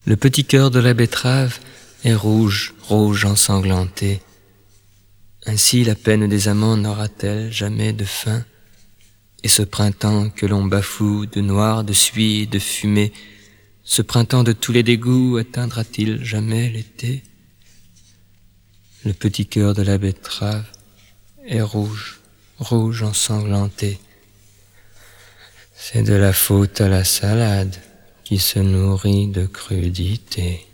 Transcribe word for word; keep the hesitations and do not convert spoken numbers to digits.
Le petit cœur de la betterave est rouge, rouge ensanglanté. Ainsi la peine des amants n'aura-t-elle jamais de fin? Et ce printemps que l'on bafoue de noir, de suie et de fumée, ce printemps de tous les dégoûts atteindra-t-il jamais l'été? Le petit cœur de la betterave est rouge, rouge ensanglanté. C'est de la faute à la salade qui se nourrit de crudités.